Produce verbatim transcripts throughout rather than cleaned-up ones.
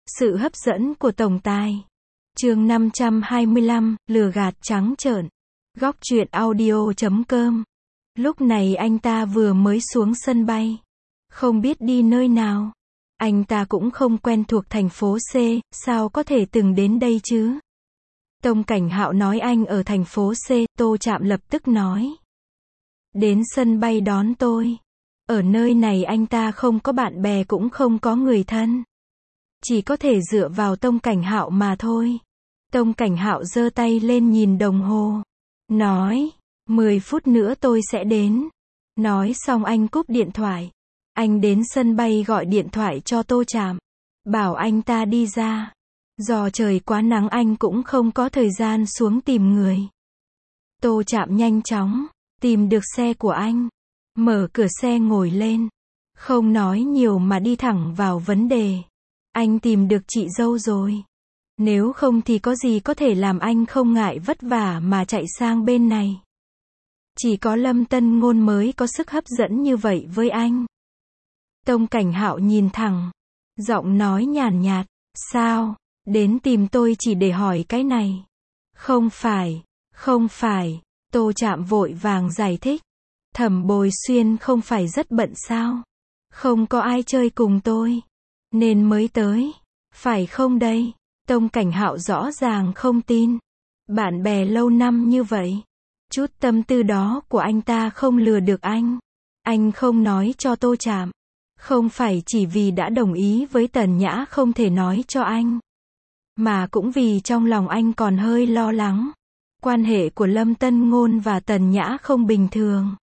Sự hấp dẫn của tổng tài. Chương năm trăm hai mươi lăm, lừa gạt trắng trợn. Góc truyện audio chấm com. Lúc này anh ta vừa mới xuống sân bay. Không biết đi nơi nào. Anh ta cũng không quen thuộc thành phố C, sao có thể từng đến đây chứ? Tông Cảnh Hạo nói anh ở thành phố C, Tô Trạm lập tức nói. Đến sân bay đón tôi. Ở nơi này anh ta không có bạn bè cũng không có người thân. Chỉ có thể dựa vào Tông Cảnh Hạo mà thôi. Tông Cảnh Hạo giơ tay lên nhìn đồng hồ. Nói, mười phút nữa tôi sẽ đến. Nói xong anh cúp điện thoại. Anh đến sân bay gọi điện thoại cho Tô Trạm. Bảo anh ta đi ra. Do trời quá nắng anh cũng không có thời gian xuống tìm người. Tô Trạm nhanh chóng tìm được xe của anh. Mở cửa xe ngồi lên. Không nói nhiều mà đi thẳng vào vấn đề. Anh tìm được chị dâu rồi. Nếu không thì có gì có thể làm anh không ngại vất vả mà chạy sang bên này. Chỉ có Lâm Tân Ngôn mới có sức hấp dẫn như vậy với anh. Tông Cảnh Hạo nhìn thẳng. Giọng nói nhàn nhạt. Sao? Đến tìm tôi chỉ để hỏi cái này. Không phải. Không phải. Tô Trạm vội vàng giải thích. Thẩm Bồi Xuyên không phải rất bận sao? Không có ai chơi cùng tôi. Nên mới tới. Phải không đây? Tông Cảnh Hạo rõ ràng không tin. Bạn bè lâu năm như vậy. Chút tâm tư đó của anh ta không lừa được anh. Anh không nói cho Tô Trạm. Không phải chỉ vì đã đồng ý với Tần Nhã không thể nói cho anh. Mà cũng vì trong lòng anh còn hơi lo lắng. Quan hệ của Lâm Tân Ngôn và Tần Nhã không bình thường.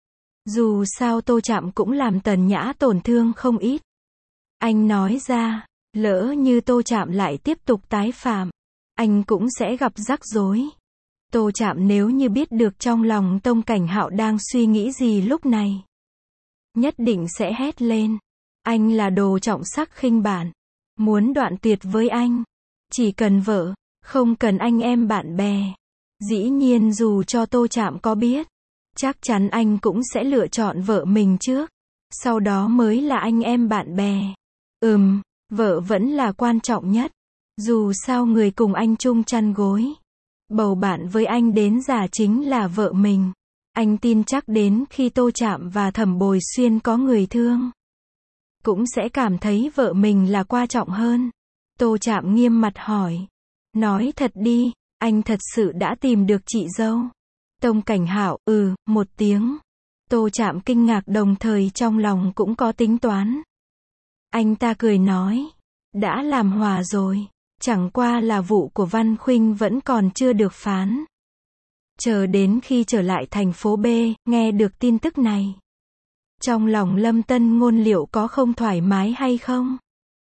Dù sao Tô Trạm cũng làm Tần Nhã tổn thương không ít. Anh nói ra, lỡ như Tô Trạm lại tiếp tục tái phạm, anh cũng sẽ gặp rắc rối. Tô Trạm nếu như biết được trong lòng Tông Cảnh Hạo đang suy nghĩ gì lúc này, nhất định sẽ hét lên. Anh là đồ trọng sắc khinh bản. Muốn đoạn tuyệt với anh. Chỉ cần vợ, không cần anh em bạn bè. Dĩ nhiên dù cho Tô Trạm có biết, chắc chắn anh cũng sẽ lựa chọn vợ mình trước. Sau đó mới là anh em bạn bè. Ừm, vợ vẫn là quan trọng nhất. Dù sao người cùng anh chung chăn gối, bầu bạn với anh đến già chính là vợ mình. Anh tin chắc đến khi Tô Trạm và Thẩm Bồi Xuyên có người thương, cũng sẽ cảm thấy vợ mình là quan trọng hơn. Tô Trạm nghiêm mặt hỏi. Nói thật đi, anh thật sự đã tìm được chị dâu? Tông Cảnh Hạo, ừ, một tiếng. Tô Trạm kinh ngạc đồng thời trong lòng cũng có tính toán. Anh ta cười nói. Đã làm hòa rồi. Chẳng qua là vụ của Văn Khuynh vẫn còn chưa được phán. Chờ đến khi trở lại thành phố B, nghe được tin tức này. Trong lòng Lâm Tân Ngôn liệu có không thoải mái hay không?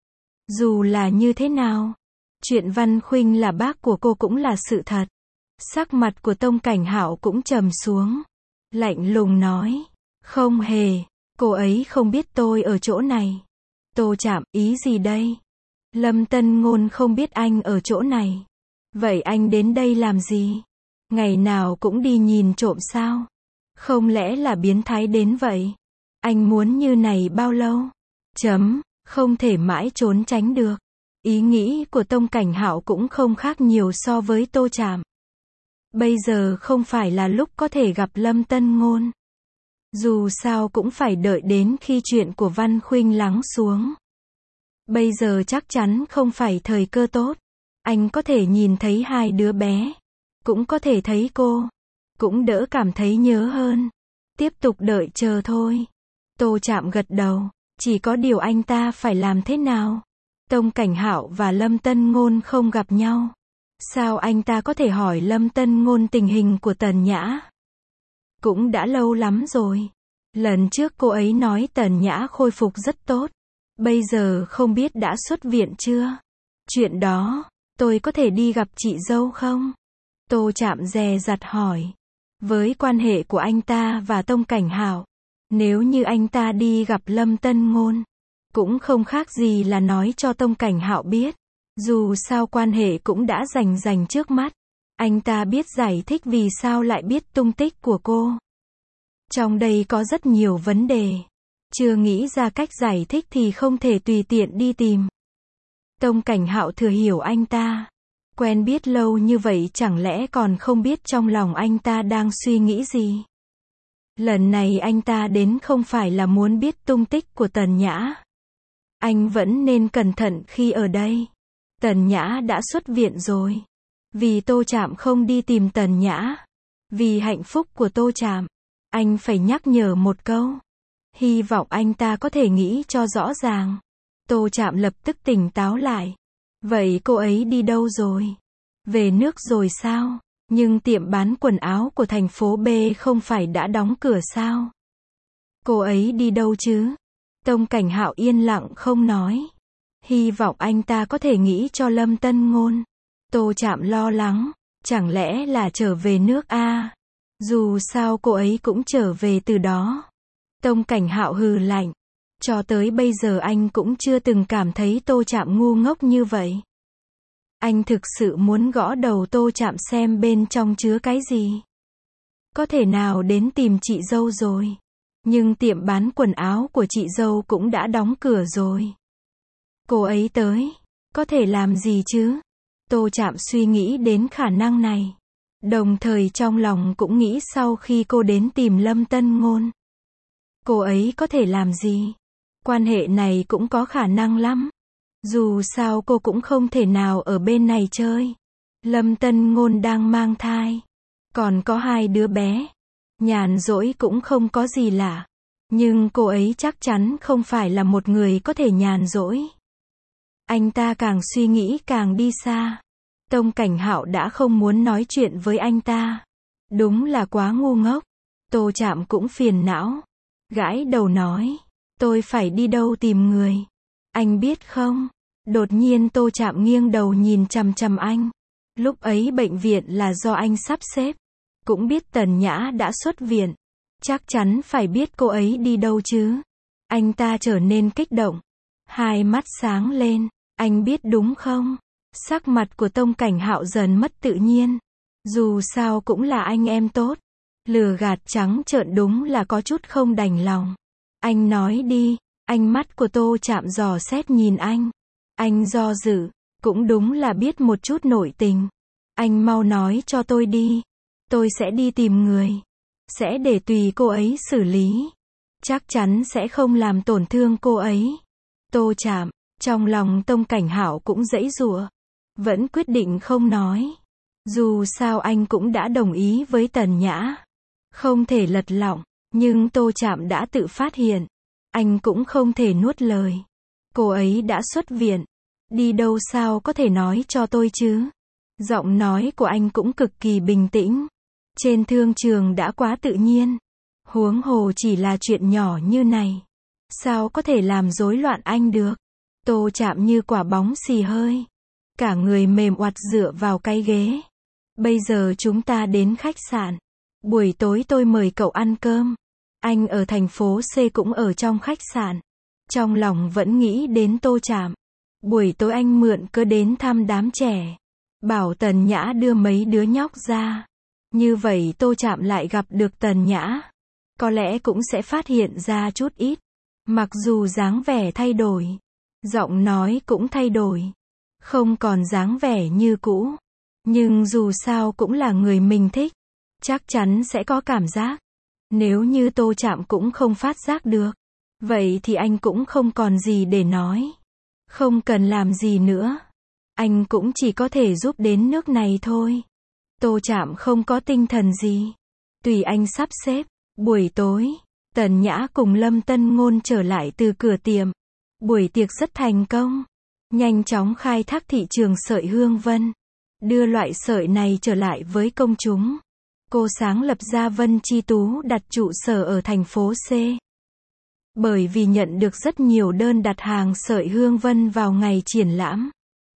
Dù là như thế nào, chuyện Văn Khuynh là bác của cô cũng là sự thật. Sắc mặt của Tông Cảnh Hạo cũng trầm xuống. Lạnh lùng nói. Không hề, cô ấy không biết tôi ở chỗ này. Tô Trạm, ý gì đây? Lâm Tân Ngôn không biết anh ở chỗ này. Vậy anh đến đây làm gì? Ngày nào cũng đi nhìn trộm sao? Không lẽ là biến thái đến vậy? Anh muốn như này bao lâu? Chấm, không thể mãi trốn tránh được. Ý nghĩ của Tông Cảnh Hạo cũng không khác nhiều so với Tô Trạm. Bây giờ không phải là lúc có thể gặp Lâm Tân Ngôn. Dù sao cũng phải đợi đến khi chuyện của Văn Khuynh lắng xuống. Bây giờ chắc chắn không phải thời cơ tốt. Anh có thể nhìn thấy hai đứa bé. Cũng có thể thấy cô. Cũng đỡ cảm thấy nhớ hơn. Tiếp tục đợi chờ thôi. Tô Trạm gật đầu. Chỉ có điều anh ta phải làm thế nào? Tông Cảnh Hạo và Lâm Tân Ngôn không gặp nhau. Sao anh ta có thể hỏi Lâm Tân Ngôn tình hình của Tần Nhã? Cũng đã lâu lắm rồi. Lần trước cô ấy nói Tần Nhã khôi phục rất tốt. Bây giờ không biết đã xuất viện chưa? Chuyện đó, tôi có thể đi gặp chị dâu không? Tô Trạm dè dặt hỏi. Với quan hệ của anh ta và Tông Cảnh Hạo, nếu như anh ta đi gặp Lâm Tân Ngôn, cũng không khác gì là nói cho Tông Cảnh Hạo biết. Dù sao quan hệ cũng đã rành rành trước mắt. Anh ta biết giải thích vì sao lại biết tung tích của cô. Trong đây có rất nhiều vấn đề. Chưa nghĩ ra cách giải thích thì không thể tùy tiện đi tìm. Tông Cảnh Hạo thừa hiểu anh ta. Quen biết lâu như vậy chẳng lẽ còn không biết trong lòng anh ta đang suy nghĩ gì. Lần này anh ta đến không phải là muốn biết tung tích của Tần Nhã. Anh vẫn nên cẩn thận khi ở đây. Tần Nhã đã xuất viện rồi. Vì Tô Trạm không đi tìm Tần Nhã. Vì hạnh phúc của Tô Trạm. Anh phải nhắc nhở một câu. Hy vọng anh ta có thể nghĩ cho rõ ràng. Tô Trạm lập tức tỉnh táo lại. Vậy cô ấy đi đâu rồi? Về nước rồi sao? Nhưng tiệm bán quần áo của thành phố B không phải đã đóng cửa sao? Cô ấy đi đâu chứ? Tông Cảnh Hạo yên lặng không nói. Hy vọng anh ta có thể nghĩ cho Lâm Tân Ngôn. Tô Trạm lo lắng. Chẳng lẽ là trở về nước a? Dù sao cô ấy cũng trở về từ đó. Tông Cảnh Hạo hừ lạnh. Cho tới bây giờ anh cũng chưa từng cảm thấy Tô Trạm ngu ngốc như vậy. Anh thực sự muốn gõ đầu Tô Trạm xem bên trong chứa cái gì. Có thể nào đến tìm chị dâu rồi. Nhưng tiệm bán quần áo của chị dâu cũng đã đóng cửa rồi. Cô ấy tới. Có thể làm gì chứ? Tô Trạm suy nghĩ đến khả năng này. Đồng thời trong lòng cũng nghĩ sau khi cô đến tìm Lâm Tân Ngôn. Cô ấy có thể làm gì? Quan hệ này cũng có khả năng lắm. Dù sao cô cũng không thể nào ở bên này chơi. Lâm Tân Ngôn đang mang thai. Còn có hai đứa bé. Nhàn rỗi cũng không có gì lạ. Nhưng cô ấy chắc chắn không phải là một người có thể nhàn rỗi. Anh ta càng suy nghĩ càng đi xa. Tông Cảnh Hạo đã không muốn nói chuyện với anh ta. Đúng là quá ngu ngốc. Tô Trạm cũng phiền não. Gãi đầu nói. Tôi phải đi đâu tìm người. Anh biết không? Đột nhiên Tô Trạm nghiêng đầu nhìn chằm chằm anh. Lúc ấy bệnh viện là do anh sắp xếp. Cũng biết Tần Nhã đã xuất viện. Chắc chắn phải biết cô ấy đi đâu chứ. Anh ta trở nên kích động. Hai mắt sáng lên. Anh biết đúng không? Sắc mặt của Tông Cảnh Hạo dần mất tự nhiên. Dù sao cũng là anh em tốt. Lừa gạt trắng trợn đúng là có chút không đành lòng. Anh nói đi. Ánh mắt của Tô Trạm dò xét nhìn anh. Anh do dự. Cũng đúng là biết một chút nội tình. Anh mau nói cho tôi đi. Tôi sẽ đi tìm người. Sẽ để tùy cô ấy xử lý. Chắc chắn sẽ không làm tổn thương cô ấy. Tô Trạm. Trong lòng Tông Cảnh Hạo cũng giãy giụa. Vẫn quyết định không nói. Dù sao anh cũng đã đồng ý với Tần Nhã. Không thể lật lọng. Nhưng Tô Trạm đã tự phát hiện. Anh cũng không thể nuốt lời. Cô ấy đã xuất viện. Đi đâu sao có thể nói cho tôi chứ? Giọng nói của anh cũng cực kỳ bình tĩnh. Trên thương trường đã quá tự nhiên. Huống hồ chỉ là chuyện nhỏ như này. Sao có thể làm rối loạn anh được? Tô Trạm như quả bóng xì hơi. Cả người mềm oặt dựa vào cái ghế. Bây giờ chúng ta đến khách sạn. Buổi tối tôi mời cậu ăn cơm. Anh ở thành phố C cũng ở trong khách sạn. Trong lòng vẫn nghĩ đến Tô Trạm. Buổi tối anh mượn cớ đến thăm đám trẻ. Bảo Tần Nhã đưa mấy đứa nhóc ra. Như vậy Tô Trạm lại gặp được Tần Nhã. Có lẽ cũng sẽ phát hiện ra chút ít. Mặc dù dáng vẻ thay đổi. Giọng nói cũng thay đổi. Không còn dáng vẻ như cũ. Nhưng dù sao cũng là người mình thích. Chắc chắn sẽ có cảm giác. Nếu như Tô Trạm cũng không phát giác được. Vậy thì anh cũng không còn gì để nói. Không cần làm gì nữa. Anh cũng chỉ có thể giúp đến nước này thôi. Tô Trạm không có tinh thần gì. Tùy anh sắp xếp. Buổi tối, Tần Nhã cùng Lâm Tân Ngôn trở lại từ cửa tiệm. Buổi tiệc rất thành công. Nhanh chóng khai thác thị trường sợi hương vân. Đưa loại sợi này trở lại với công chúng. Cô sáng lập ra Vân Chi Tú đặt trụ sở ở thành phố C. Bởi vì nhận được rất nhiều đơn đặt hàng sợi hương vân vào ngày triển lãm.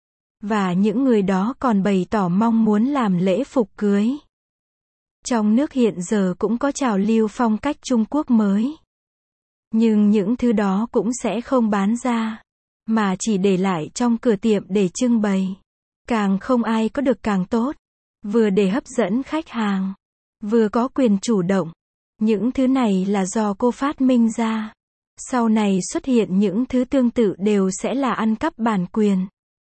Và những người đó còn bày tỏ mong muốn làm lễ phục cưới. Trong nước hiện giờ cũng có trào lưu phong cách Trung Quốc mới. Nhưng những thứ đó cũng sẽ không bán ra. Mà chỉ để lại trong cửa tiệm để trưng bày. Càng không ai có được càng tốt. Vừa để hấp dẫn khách hàng. Vừa có quyền chủ động. Những thứ này là do cô phát minh ra. Sau này xuất hiện những thứ tương tự đều sẽ là ăn cắp bản quyền.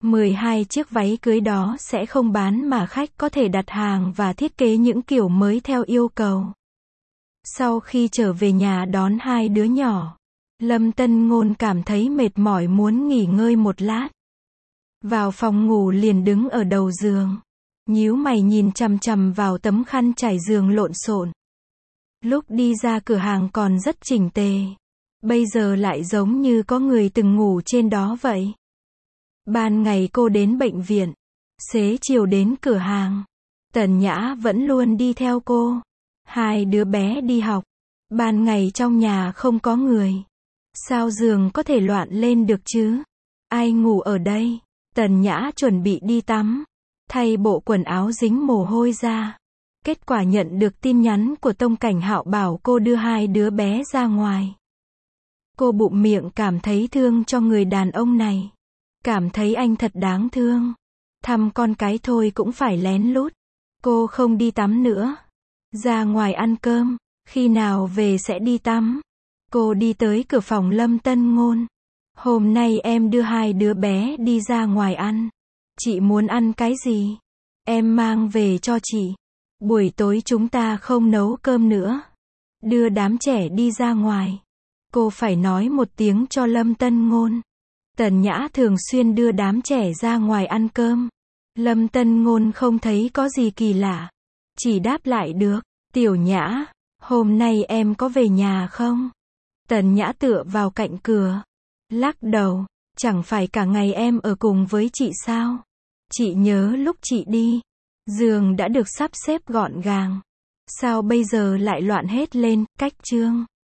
mười hai chiếc váy cưới đó sẽ không bán mà khách có thể đặt hàng và thiết kế những kiểu mới theo yêu cầu. Sau khi trở về nhà đón hai đứa nhỏ, Lâm Tân Ngôn cảm thấy mệt mỏi muốn nghỉ ngơi một lát. Vào phòng ngủ liền đứng ở đầu giường, nhíu mày nhìn chằm chằm vào tấm khăn trải giường lộn xộn. Lúc đi ra cửa hàng còn rất chỉnh tề, bây giờ lại giống như có người từng ngủ trên đó vậy. Ban ngày cô đến bệnh viện, xế chiều đến cửa hàng, Tần Nhã vẫn luôn đi theo cô. Hai đứa bé đi học, ban ngày trong nhà không có người, sao giường có thể loạn lên được chứ? Ai ngủ ở đây? Tần Nhã chuẩn bị đi tắm, thay bộ quần áo dính mồ hôi ra. Kết quả nhận được tin nhắn của Tông Cảnh Hạo bảo cô đưa hai đứa bé ra ngoài. Cô bụng miệng cảm thấy thương cho người đàn ông này. Cảm thấy anh thật đáng thương. Thăm con cái thôi cũng phải lén lút. Cô không đi tắm nữa. Ra ngoài ăn cơm, khi nào về sẽ đi tắm. Cô đi tới cửa phòng Lâm Tân Ngôn. Hôm nay em đưa hai đứa bé đi ra ngoài ăn. Chị muốn ăn cái gì? Em mang về cho chị. Buổi tối chúng ta không nấu cơm nữa. Đưa đám trẻ đi ra ngoài. Cô phải nói một tiếng cho Lâm Tân Ngôn. Tần Nhã thường xuyên đưa đám trẻ ra ngoài ăn cơm. Lâm Tân Ngôn không thấy có gì kỳ lạ. Chỉ đáp lại được, Tiểu Nhã, hôm nay em có về nhà không? Tần Nhã tựa vào cạnh cửa. Lắc đầu, chẳng phải cả ngày em ở cùng với chị sao? Chị nhớ lúc chị đi, giường đã được sắp xếp gọn gàng. Sao bây giờ lại loạn hết lên, cách chương.